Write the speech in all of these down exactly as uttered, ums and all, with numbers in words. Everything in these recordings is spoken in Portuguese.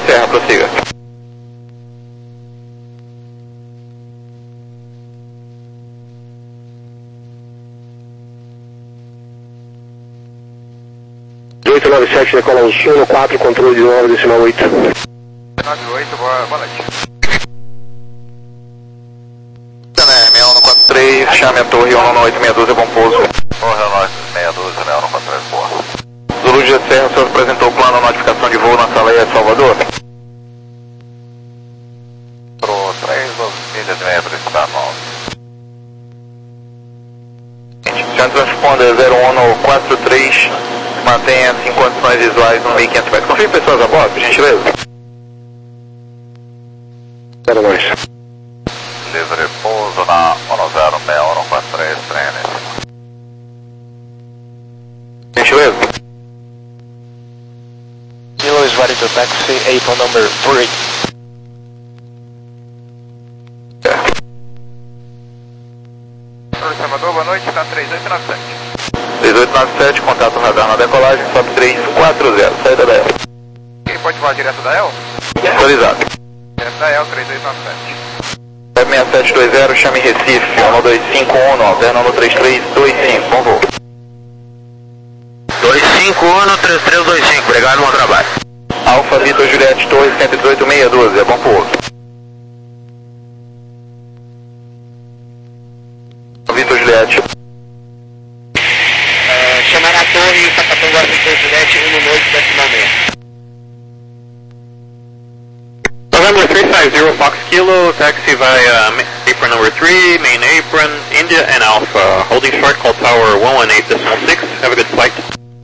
Serra, prossiga. oito nove sete, decola o Suno quatro, controle de nove, decimal oito. nove oito, boa, boa noite. seis um quatro três, chame a torre um nove oito seis doze, bom pouso. Torre um nove seis doze, seis um quatro três, boa. Zulu G Serra, o senhor apresentou o plano notificação de voo na sala E de Salvador? Pro três, doze milhas e meia, está nove. Já transponder zero um quatro três, mantenha-se em condições visuais no mil e quinhentos metros. Confie pessoas a bordo, por gentileza. Para nós. Livre pouso na um zero seis um quatro três, trem N S. Gentileza. Kilo is ready to taxi, apron number three. Salvador, boa noite, está três oito nove sete. três oito nove sete, contato radar na decolagem, sobe três quatro zero, saída da E L. Ele pode voar direto da E L? Autorizado. Direto da E L, três oito nove sete. seis sete dois zero, chame Recife, um dois cinco um nove, um três três dois cinco, bom voo. dois cinco um três três dois cinco, obrigado, bom trabalho. Alfa Vitor Juliette Torres, cento e dezoito seis doze, é bom pouso. Vitor Juliette. Uh, chamar a torre e Capatonga Vitor Juliette, um noite, décima meia. November three five zero Fox Kilo, taxi via apron number three, main apron, India and Alpha. Holding short, call tower one one eight decimal six. Have a good flight.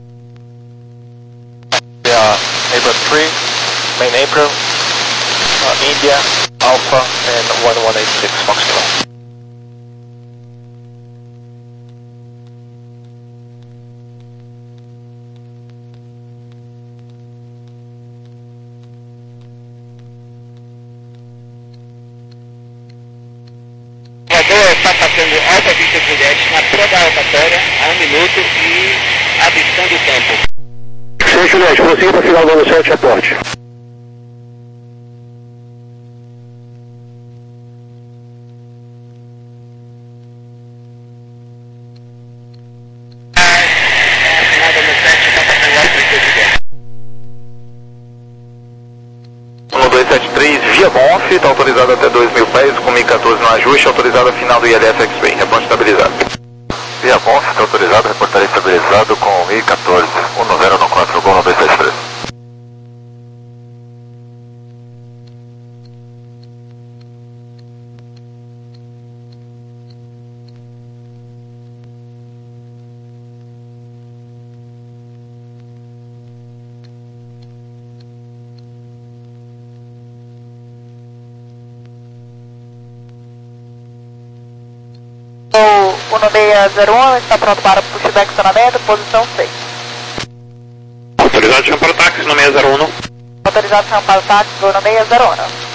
Yeah, apron three, main apron, uh, India, Alpha, and one one eight six Fox Kilo. Está passando Alfa Vitor Juliette na pura da rotatória a um minuto e avistando o tempo. Sim, Juliette, prossiga para final do ano sete, aporte. Final do ano sete, está passando Alfa Vitor Juliette. um dois sete três, via Bonf, está autorizado até dois mil pés, com mil e quatorze no ajuste, autorizado a final do I L S X-Ray, reponte estabilizado. Via Bonf, está autorizado, reportaria estabilizado com mil e quatorze, um zero um quatro, gol nove sete três. O um seis zero um está pronto para pushback estacionamento, posição seis. Autorizado chama para o táxi no seis zero um. Autorizado chama para o táxi do um seis zero um.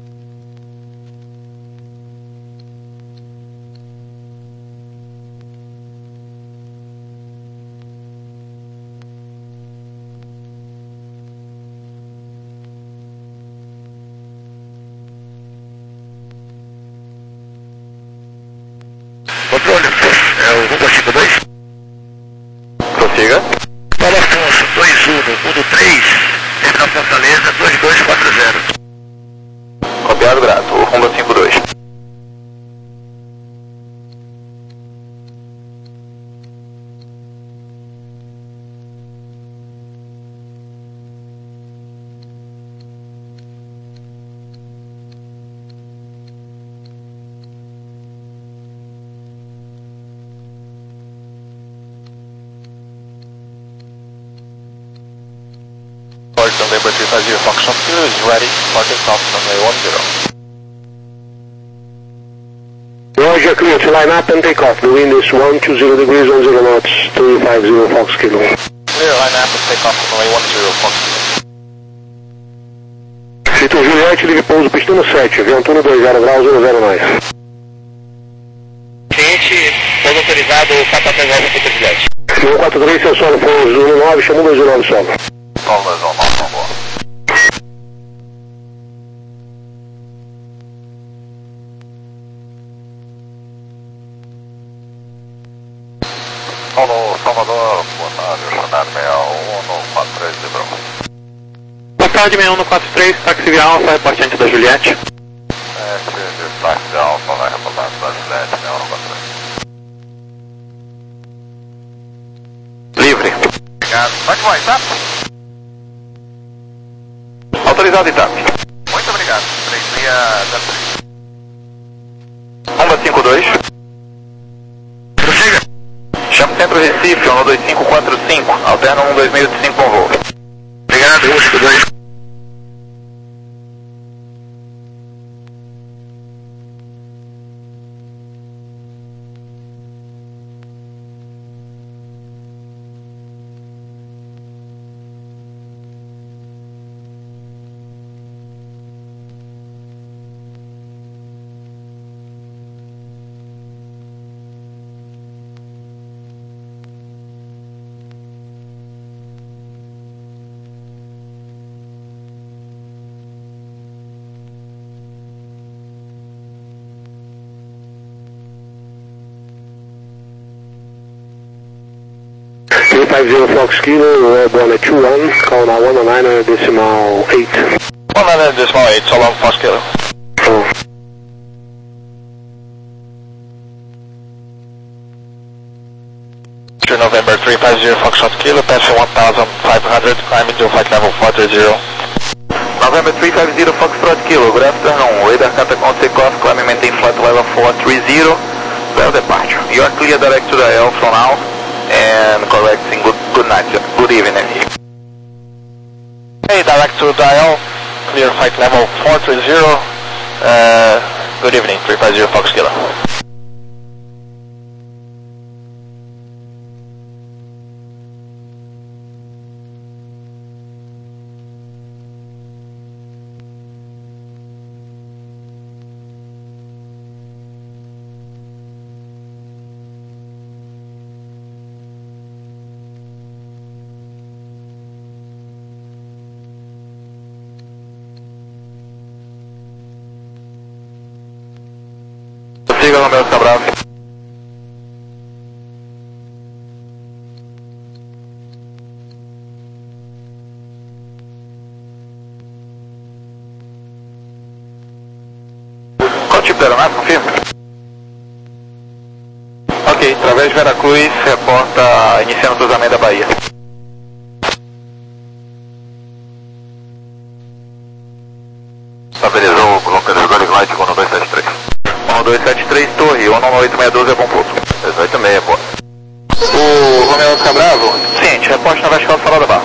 Controle, é o Rumba cinco dois. Prossiga. Paulo Afonso, dois um, um três, terminal Fortaleza, dois dois quatro zero. Copiado, grato. O Rumba cinco dois. November three five zero Fox Kilo is ready for takeoff runway one zero. Roger, clear to line up and take off. The wind is one two zero degrees, one zero knots, three five zero Fox Kilo. Clear, line up and take off runway one zero Fox Kilo. Vitor Juliette, livre pouso, pistão sete, avião turno dois zero graus, zero zero mais. Cliente, pouso autorizado, quatro três nove, Vitor Juliette. um quatro três, seu solo, pouso um nove, chamou dois nove solo. Solo dois um nove, vamos. Tranquilidade seis um no quatro três, táxi via Alfa, reporte antes da Juliette. É, táxi via Alfa, vai reportar antes da Juliette, seis um no quatro três. Livre. Obrigado. Vai que vai, tá? Autorizado, Itap. Muito obrigado. três seis zero três. Bomba cinco dois. Prossiga. Chama Centro Recife, um dois cinco quatro cinco. Alterna um dois meio cinco com voo. Obrigado. um cinco dois. three five zero Fox Kilo, airborne at two one, call now one nine decimal eight. one nine decimal eight, so long, Fox Kilo. Oh. November three five zero Foxtrot Kilo, passing one thousand five hundred, climbing to flight level four three zero. November three five zero Foxtrot Kilo, good afternoon. Radar contact takeoff, climb maintain flight level four three zero, well departure. You are clear direct to the L for now, and correcting good, good night, good evening. Hey, direct to dial, clear flight level four three zero, uh, good evening, three five zero Fox Kilo. Siga no meu Cabral. Qual tipo de aeronave, confirma? Ok, através de Veracruz, reporta iniciando o cruzamento da Bahia. Estabilizou o colocador Golden Light com um dois sete três. um dois sete três, torre, um nove oito seis dois é bom pouso. dezoito e meia, pô. O Romeu fica bravo? Ciente, reporte na vertical do Farol da Barra.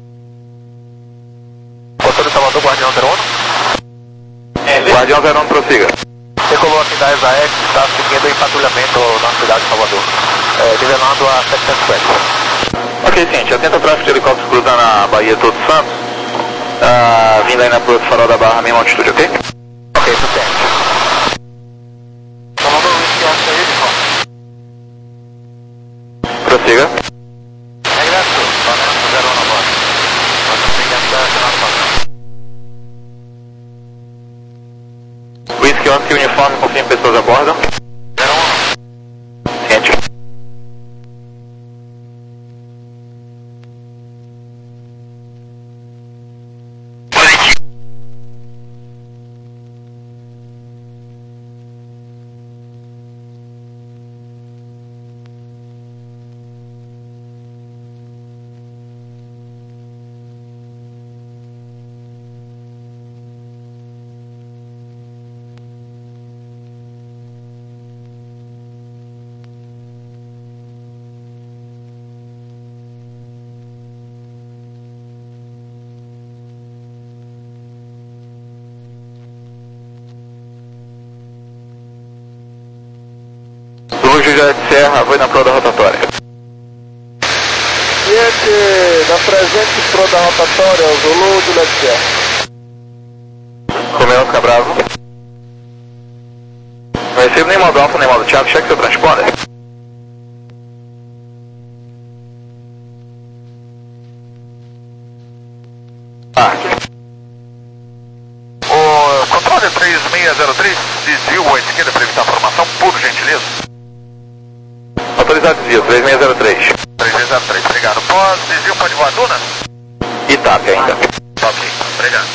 Motor de Salvador, Guardião zero um. Guardião zero um, prossiga. Decolou aqui da E S A X, está seguindo o patrulhamento na cidade de Salvador, é, nivelando a setecentos e cinquenta. Ok, ciente, atenta o tráfego de helicópteros cruzando a Bahia Todos Santos. Ah, vindo aí na pro Farol da Barra, mesma altitude, ok? Ok, suficiente. Salvador, whisky off aí, Prossiga. regresso, Vanessa zero um na borda. Nós seguimos a final do patrão. Whisky Oscar uniforme, confirma pessoas a bordo. zero um. Ciente. Luz José de Serra, foi na proa da rotatória. Cliente da presente pro da rotatória, Zulu do Leste Serra. Romeu fica bravo. Não recebo nem modo alfa, nem modo Thiago, cheque seu transponder. Ah. O controle três seis zero três, desvio à esquerda para evitar formação, por gentileza. Autorizado desvio, três seis zero três. três seis zero três, obrigado. Pós, desvio pode voar Duna? Itape ainda. Ok, obrigado.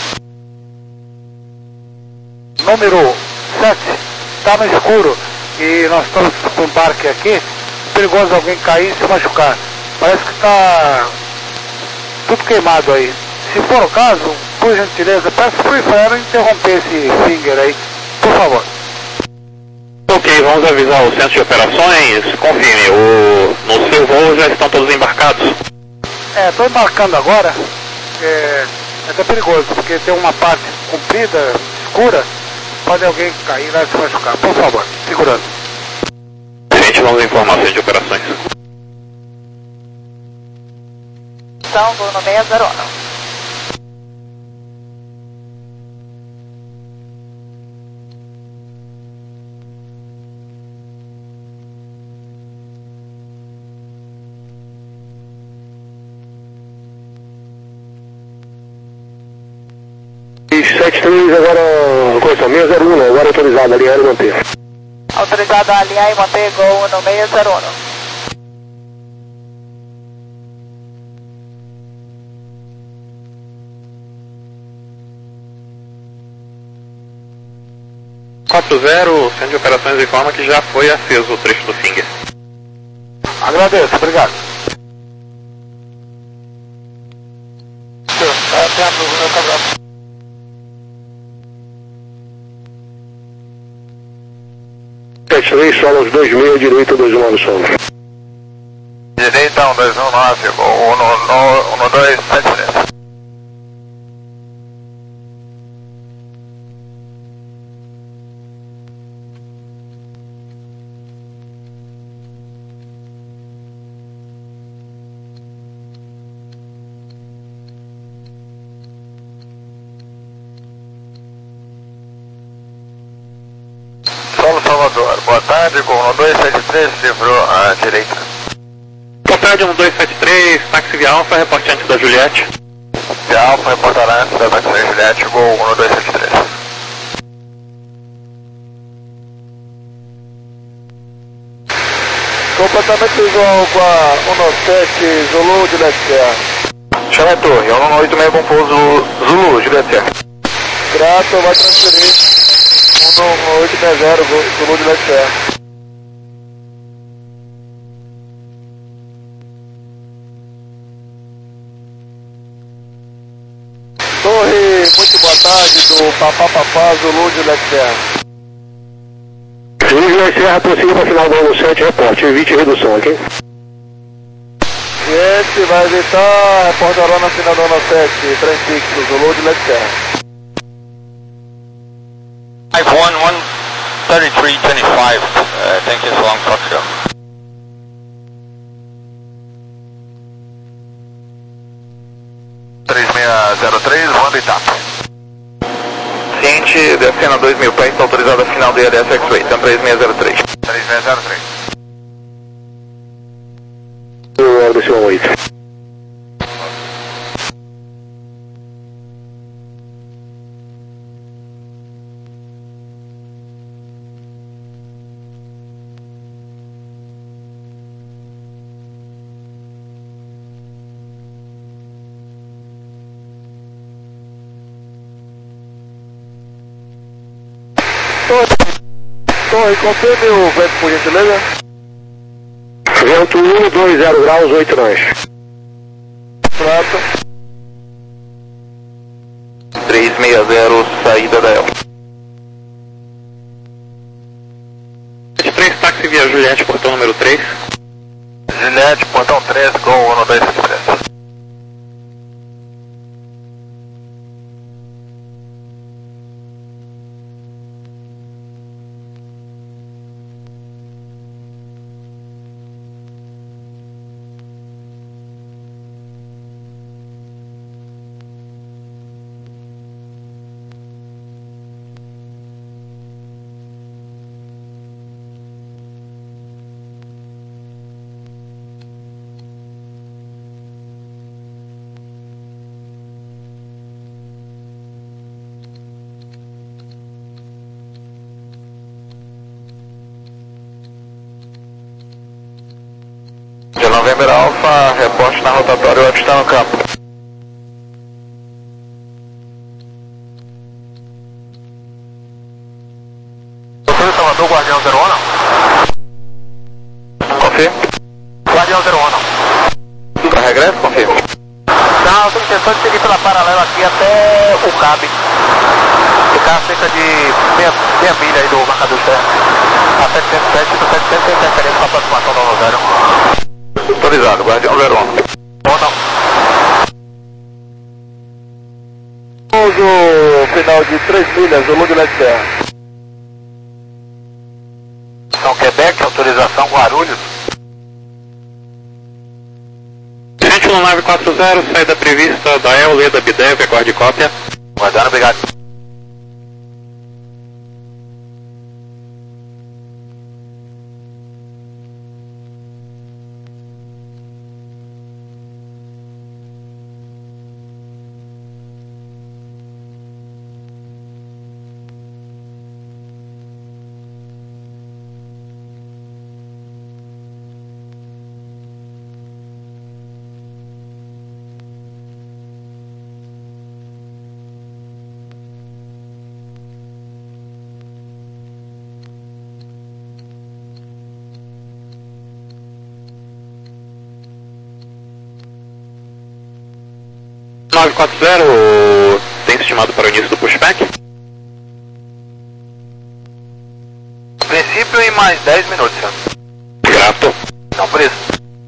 Número sete, está no escuro e nós estamos com um embarque aqui, perigoso alguém cair e se machucar. Parece que está tudo queimado aí. Se for o caso, por gentileza, peço pro Free interromper esse finger aí, por favor. Ok, vamos avisar o centro de operações. Confirme, o... no seu voo já estão todos embarcados? É, estou embarcando agora. É, é até perigoso, porque tem uma parte comprida, escura, pode alguém cair lá e se machucar. Por favor, segurando. Gente, vamos informar o centro de operações. Então, vou no seis zero um. sete três agora, coisa, seis zero um, agora autorizado, alinhar e manter. Autorizado a alinhar e manter Gol no seis zero um. quatro zero, o centro de operações informa que já foi aceso o trecho do finger. Agradeço, obrigado. sete três, solos dois meia, direita dois um nove, solo. Direita um dois um nove, um dois sete três. Solo Salvador, boa tarde, com um dois sete três, livrou à direita. Boa tarde, um dois sete três, táxi via Alfa, reporte antes da Juliette. Via Alfa, reportará antes da táxi Juliette, gol um dois sete três. Completamente visual com a um sete Zulu de Leste. Chama Torre, um oito seis com pouso Zulu, Juliette. Grato, vai transferir. um oito seis zero, Zulu de Leste. Torre, muito boa tarde, do Papá Papá, Zulu de Leste. Zulu de Leste, prossiga para final do ano sete, reporte, evite redução, ok? Gente, vai evitar, reportará na final do ano sete, trem fixo, Zulu de Leste. five one one, thirty-three twenty-five, uh, thank you so long, Foxtrot. três seis zero três, voando etapa. Ciente, descendo a dois mil pés, está autorizado a final do I A D S X-Ray, então três seis zero três. três seis zero três. O desceu a oito. Torre, confirme o vento por gentileza. Vento um dois zero graus, oito nós. Prato. três seis zero, saída da El. sete três, táxi via Juliette, portão número três. Juliette, portão três, gol um dois sete três. November Alpha, reporte na rotatória, o está no campo. Salvador, Guardião zero um, não? Confirma. Guardião zero um, não. Para regresso, confirma. Não, eu tenho intenção de seguir pela paralela aqui até o Cabe. Ficar a cerca de meia, meia milha aí do marcador externo. A setecentos e sete, setecentos sem interferência com a aproximação do ano zero. Autorizado, Guardião zero um. Ou não. Uso final de três milhas, Zulu de Leste Terra. São Quebec, autorização Guarulhos. Sentinel nove quatro zero, saída prevista da E L, Leda Bidev, aguarde cópia. Guardando, obrigado. nove quatro zero, tem estimado para o início do pushback? Princípio em mais dez minutos, senhor. Grato. Não, por isso.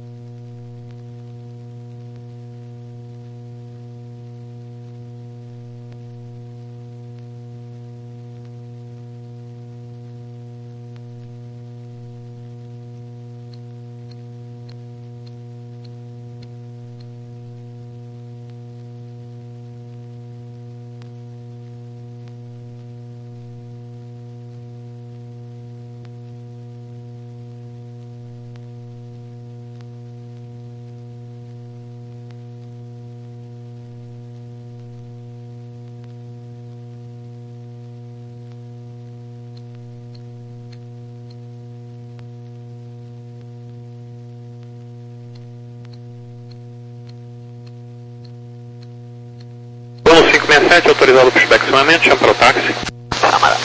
cinco seis sete, autorizado o pushback acionamento, chama para o táxi. Câmara.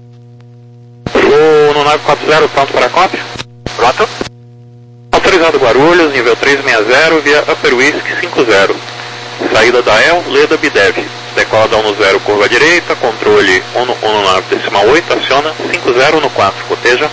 Vou no nove quatro zero, pronto para a cópia. Pronto. Autorizado Guarulhos, nível três seis zero, via Upper Whiskey cinco zero. Saída da E L, Leda Bidev. Decola da um zero, curva direita, controle um nove decimal oito, aciona cinco zero no quatro, coteja.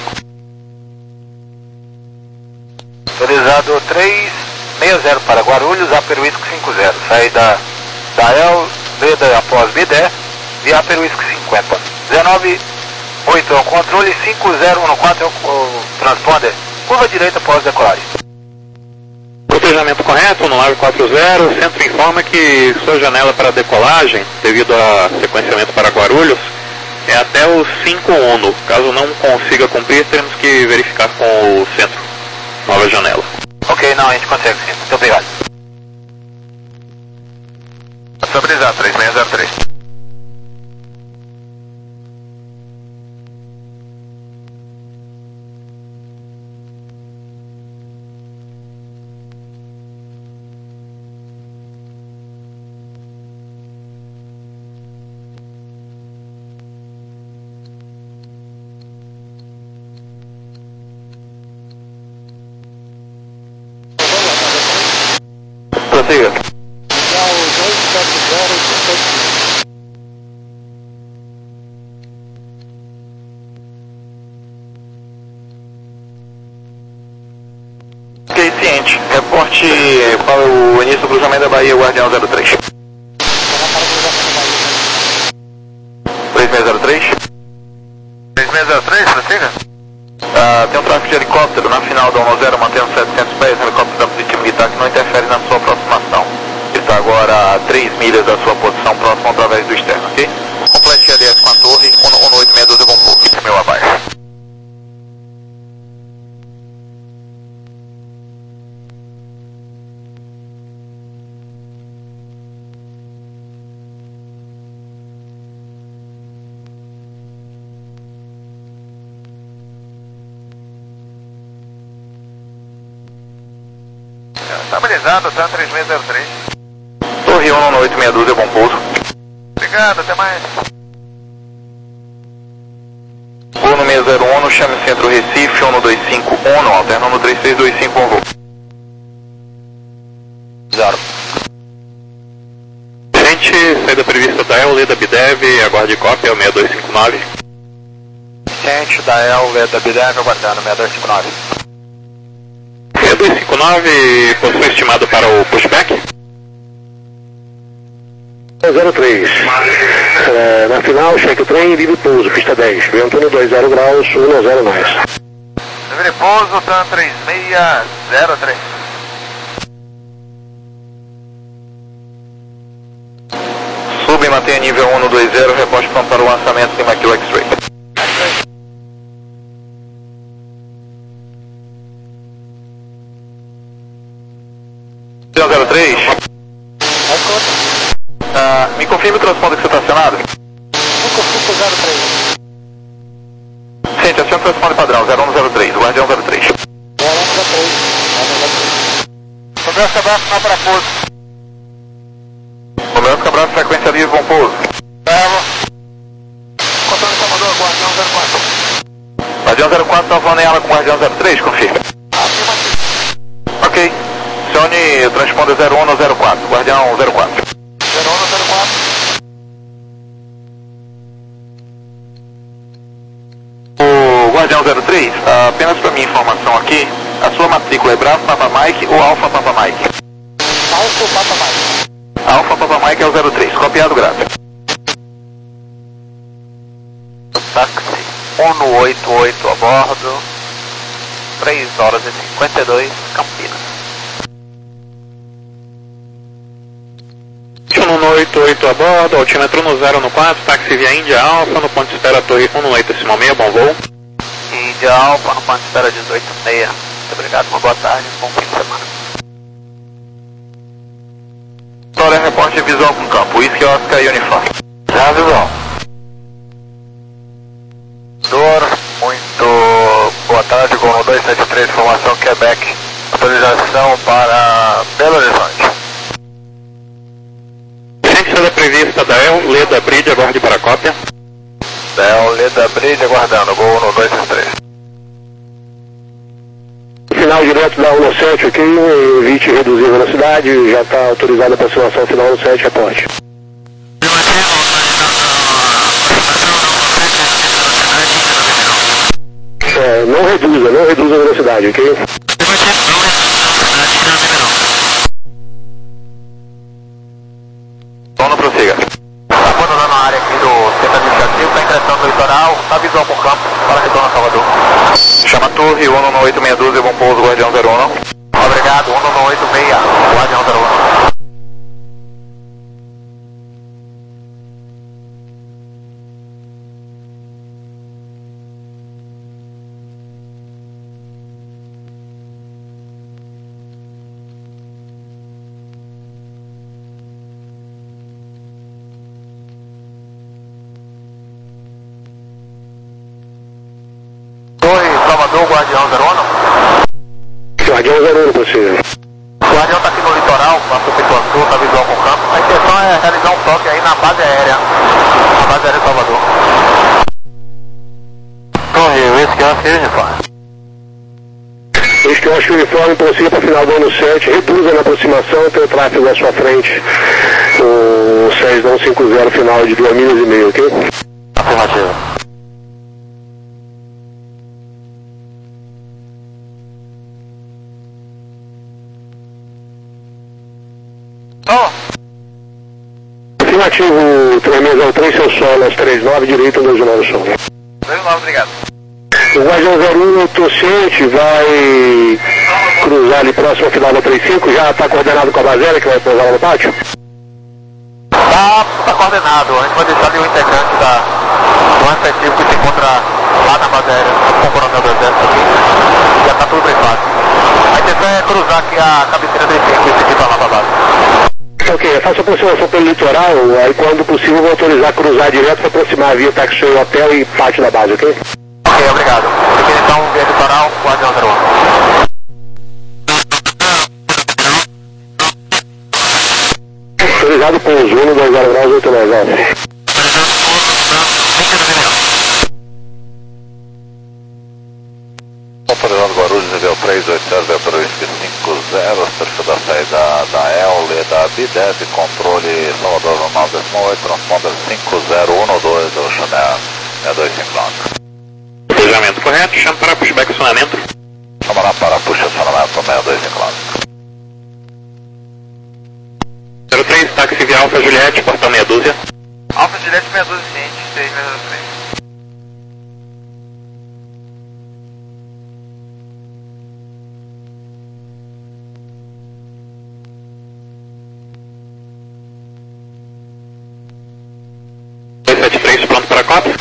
Autorizado três seis zero para Guarulhos, Upper Whiskey cinco zero. Saída da E L, Leda após Bidé, via Upper Whiskey cinquenta. dezenove oito é o controle, cinco zero no quatro é o, o transponder. Curva direita após decolagem. Cotejamento correto, no nove quatro zero, o centro informa que sua janela para decolagem, devido a sequenciamento para Guarulhos, é até o cinco um. Caso não consiga cumprir, teremos que verificar com o centro. Nova janela. Ok, não, a gente consegue sim. Muito obrigado. Estabilizado, três seis zero três. Prossiga. Ok, ciente. Reporte para o início do cruzamento da Bahia, Guardião zero três. três seis zero três. três seis zero três, prossiga. Ah, tem um tráfego de helicóptero na final da um zero, mantendo setecentos pés, helicóptero da Polícia Militar que não interfere na sua aproximação. Está agora a três milhas da sua posição próxima através do externo, ok? Complete L S com a torre, um oito seis doze com pouco, meu abaixo. Estabilizado, tá três seis zero três. Torre um oito seis doze, bom pouso. Obrigado, até mais. um seis zero um, chame o centro Recife, um dois cinco um, alternando três seis dois cinco um voo. Zero. Gente, saída prevista da El, Leda Bidev, aguarde cópia, seis dois cinco nove. Gente, da El, Leda Bidev, aguardando, seis dois cinco nove. seis dois cinco nove, posição estimada para o pushback? zero três. É, na final, cheque o trem, livre pouso, pista dez. Vento um dois zero graus, um zero mais. Livre pouso, TAM três seis zero três. Sub e mantenha nível um dois zero, reposte pronto para o lançamento em Maquila X-Ray. zero três. Ah, me confirme o transponder que você está acionado? cinco zero três. Gente, aciona o transponder padrão, zero um zero três, Guardião zero três. zero um zero três. Progresso abraço, na para pouso. Progresso abraço, frequência livre, bom pouso. Bravo. Controle Salvador, Guardião zero quatro. Guardião zero quatro, está voando em ala com Guardião zero três, confirma. Afirmativo. Ok. Acione o transponder zero um no zero quatro, Guardião zero quatro. zero um zero quatro. O Guardião zero três, apenas para minha informação aqui, a sua matrícula é Bravo Papa Mike ou Alfa Papa Mike? Alfa Papa Mike. Alfa Papa Mike é o zero três, copiado, grave. Táxi um oito oito a bordo, três horas e cinquenta e dois, Campinas. um oito oito a bordo, altímetro no zero no quatro, táxi via Índia Alfa, no ponto de espera Torre um oito seis seis, bom voo. Índia Alfa, no ponto de espera dezoito seis. Muito obrigado, uma boa tarde, bom fim de semana. Vitória, reporte visual com campo, Whisky Oscar e Uniforme. Já visual. Dor, muito boa tarde, Gol dois sete três, formação Quebec, autorização para Belo Horizonte. Saída prevista da El, Leda Bridge, aguarde para a cópia. Da El, Leda Bridge, aguardando, Gol um dois sete três. Final direto da um sete aqui, evite reduzir a velocidade, já está autorizada a aproximação final um sete, reporte. É, não reduza, não reduza a velocidade, ok? Sono, prossiga. Está abandonando a área aqui do centro administrativo, está ingressando no litoral, está visual por campo, para retorno a Salvador. Chama a torre, um no oito seis dois, bom pouso, Guardião zero um. Obrigado, um no oito seis, Guardião zero um. Salvador, Guardião zero um. Guardião zero um, possível. O Guardião está aqui no litoral, passou Pituaçu, está visual com o campo. A intenção é realizar um toque aí na base aérea, na base aérea de Salvador. Torre, Whisky Oscar Uniforme. Whisky Oscar Uniforme, prossiga para o final do ano sete, reduza na aproximação, tem o tráfego à sua frente, o seis um cinco zero, final de duas milhas e meia, ok? Afirmativo. Afirmativo, três seis zero três, seu solo, às três nove, direito, dois nove, som. dois nove, obrigado. O Guardião zero um, estou ciente, vai cruzar ali próximo ao final da trinta e cinco, já está coordenado com a base aérea que vai pousar lá no pátio? Está tá coordenado, a gente vai deixar ali o integrante da, do efetivo que se encontra lá na base aérea, com o coronel do exército aqui, já está tudo brifado. A intenção é cruzar aqui a cabeceira do cinco e seguir para lá para a base. Ok, faça aproximação pelo litoral, aí quando possível vou autorizar cruzar direto para aproximar via táxi hotel e pátio da base, ok? Ok, obrigado. Aqui então, via litoral, Guardião zero um. Autorizado pouso, um dois zero graus, oito nove nove. três oito zero, Delta Whisky cinco zero, terça da saída da E L, Leda B dez, controle Salvador nove oito, transponder cinco zero um dois, Ocean Air seis dois cinco nove. Cruzamento correto, chama para pushback acionamento. Chama para push acionamento seis dois cinco nove. zero três, táxi via Alfa Juliette, portão meia dúzia. Alfa Juliette meia dúzia, ciente, seis seis zero três. dois sete três, pronto para cópia.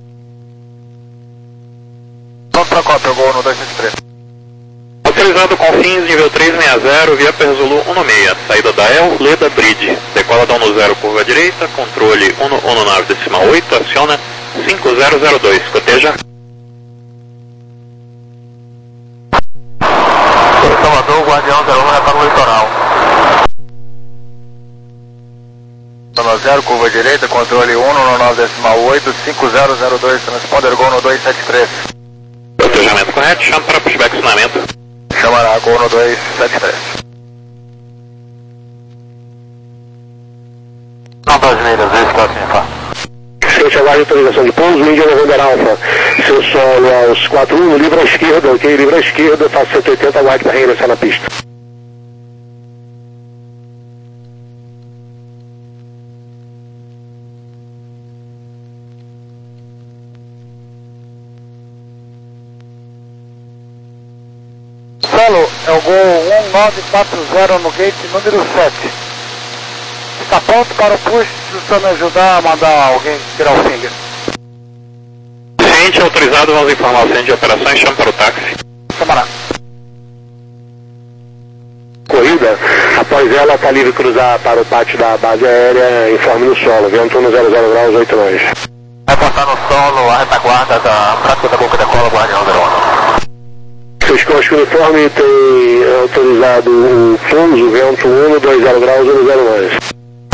Pronto para cópia, gol no dois sete três. Autorizado com fins nível trezentos e sessenta, via Perzulu um seis, saída da E L, Leda Bridge, decola da um zero, curva direita, controle um um nove decimal oito, aciona cinco zero zero dois, coteja. Salvador, Guardião zero um, retorno litoral. um zero, curva direita, controle um um nove decimal oito, cinco zero zero dois, transponder gol no dois sete três. Cotejamento correto, chama para pushback acionamento. Chamará gol no dois sete três. Novas milhas, esse que é assim, pá. Frente aguarde autorização de pouso, Índia November Alpha. Seu solo aos quatro um, livre à esquerda, ok? Livre à esquerda, faça cento e oitenta, aguarde para reingressar na pista. Solo, é o gol um nove quatro zero no gate número sete. Está pronto para o push, se o senhor me ajudar a mandar alguém tirar o finger. Ciente, autorizado, vamos informar o centro de operações, chama para o táxi. Camarada. Corrida, após ela está livre cruzar para o pátio da base aérea, informe no solo, vento um zero zero graus, oito nós. Vai passar no solo, a retaguarda da prática da boca da cola, Guardião zero um. Seus costos uniforme tem autorizado o pouso, vento um dois zero graus, um zero nós.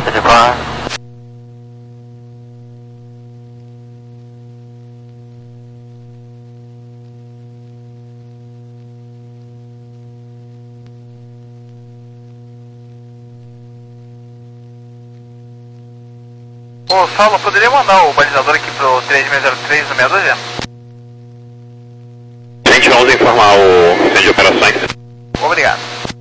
Ô, Saulo, poderia mandar o balizador aqui pro três seis zero três no meia dúzia? Gente, vamos informar o centro de operações. Obrigado.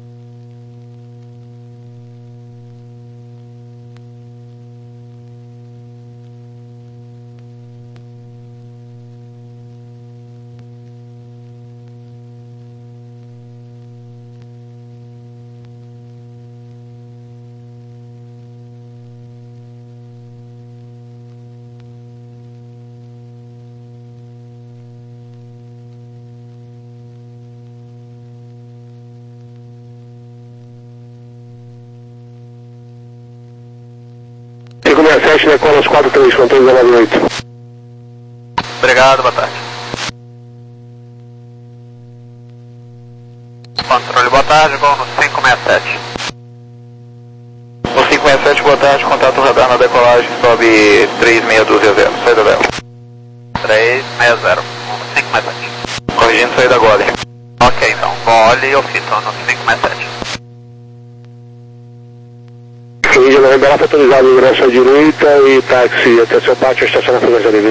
cinco seis sete, decola aos quatro três, controle zero oito. Obrigado, boa tarde. Controle, boa tarde, gol no cinco seis sete. No cinco seis sete, boa tarde, contato radar na decolagem, sobe três seis doze zero, saída dela. três seis zero, cinco seis sete. Corrigindo saída agora, hein? Ok, então, vole e eu fito no cinco seis sete. Índia November Alpha autorizado ingresso à direita e táxi até seu pátio, estacionar a frequência livre.